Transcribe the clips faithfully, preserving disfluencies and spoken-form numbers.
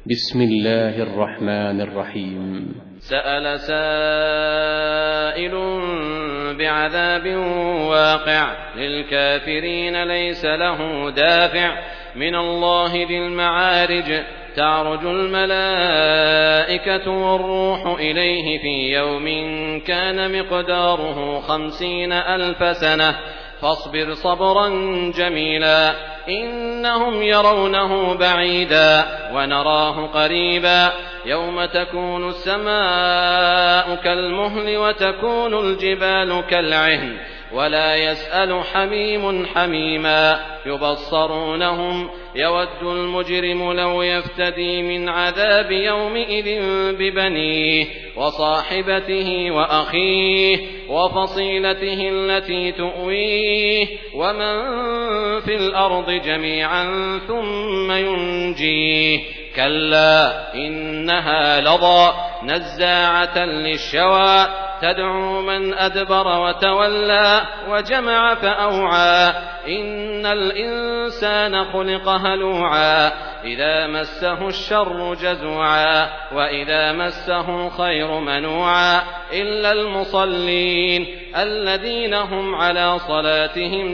بسم الله الرحمن الرحيم. سأل سائل بعذاب واقع للكافرين ليس له دافع من الله ذي المعارج تعرج الملائكة والروح إليه في يوم كان مقداره خمسين ألف سنة فاصبر صبرا جميلا إنهم يرونه بعيدا ونراه قريبا يوم تكون السماء كالمهل وتكون الجبال كالعهن ولا يسأل حميم حميما يبصرونهم يود المجرم لو يفتدي من عذاب يومئذ ببنيه وصاحبته وأخيه وفصيلته التي تؤويه ومن في الأرض جميعا ثم ينجيه كلا إنها لظى نزاعة للشوى تدعو من أدبر وتولى وجمع فأوعى إن الإنسان خلق هلوعا إذا مسه الشر جزوعا وإذا مسه الخير منوعا إلا المصلين الذين هم على صلاتهم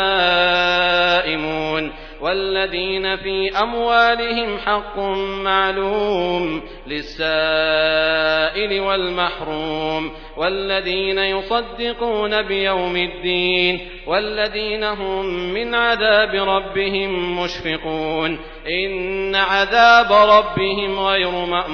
دائمون والذين في أموالهم حق معلوم للسائل والمحروم والذين يصدقون بيوم الدين والذين هم من عذاب ربهم مشفقون إن عذاب ربهم غير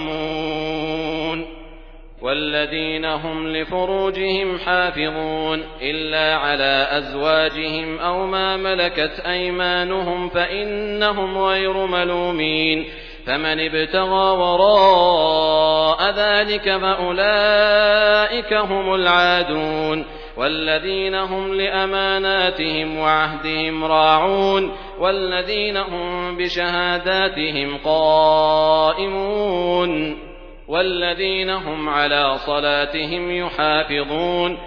مأمون والذين هم لفروجهم حافظون إلا على أزواجهم أو ما ملكت أيمانهم فإنهم غير ملومين فمن ابتغى وراء ذلك فأولئك هم العادون والذين هم لأماناتهم وعهدهم راعون والذين هم بشهاداتهم قائمون والذين هم على صلاتهم يحافظون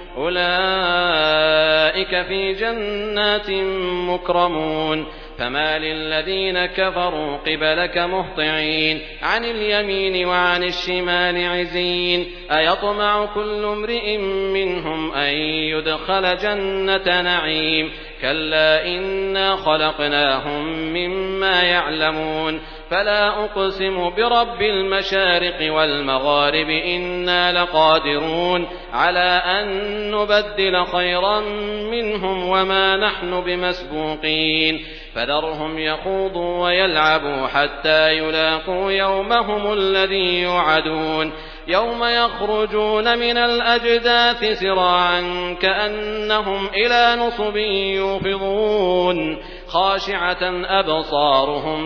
أولئك في جنات مكرمون فما للذين كفروا قبلك مهطعين عن اليمين وعن الشمال عزين أيطمع كل امرئ منهم أن يدخل جنة نعيم كلا إنا خلقناهم مما يعلمون فلا أقسم برب المشارق والمغارب إنا لقادرون على أن نبدل خيرا منهم وما نحن بمسبوقين فذرهم يخوضوا ويلعبوا حتى يلاقوا يومهم الذي يوعدون يوم يخرجون من الأجداث سراعا كأنهم إلى نصب يوفضون خاشعة أبصارهم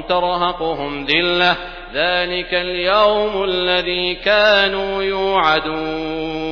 ترهقهم ذلة ذلك اليوم الذي كانوا يوعدون.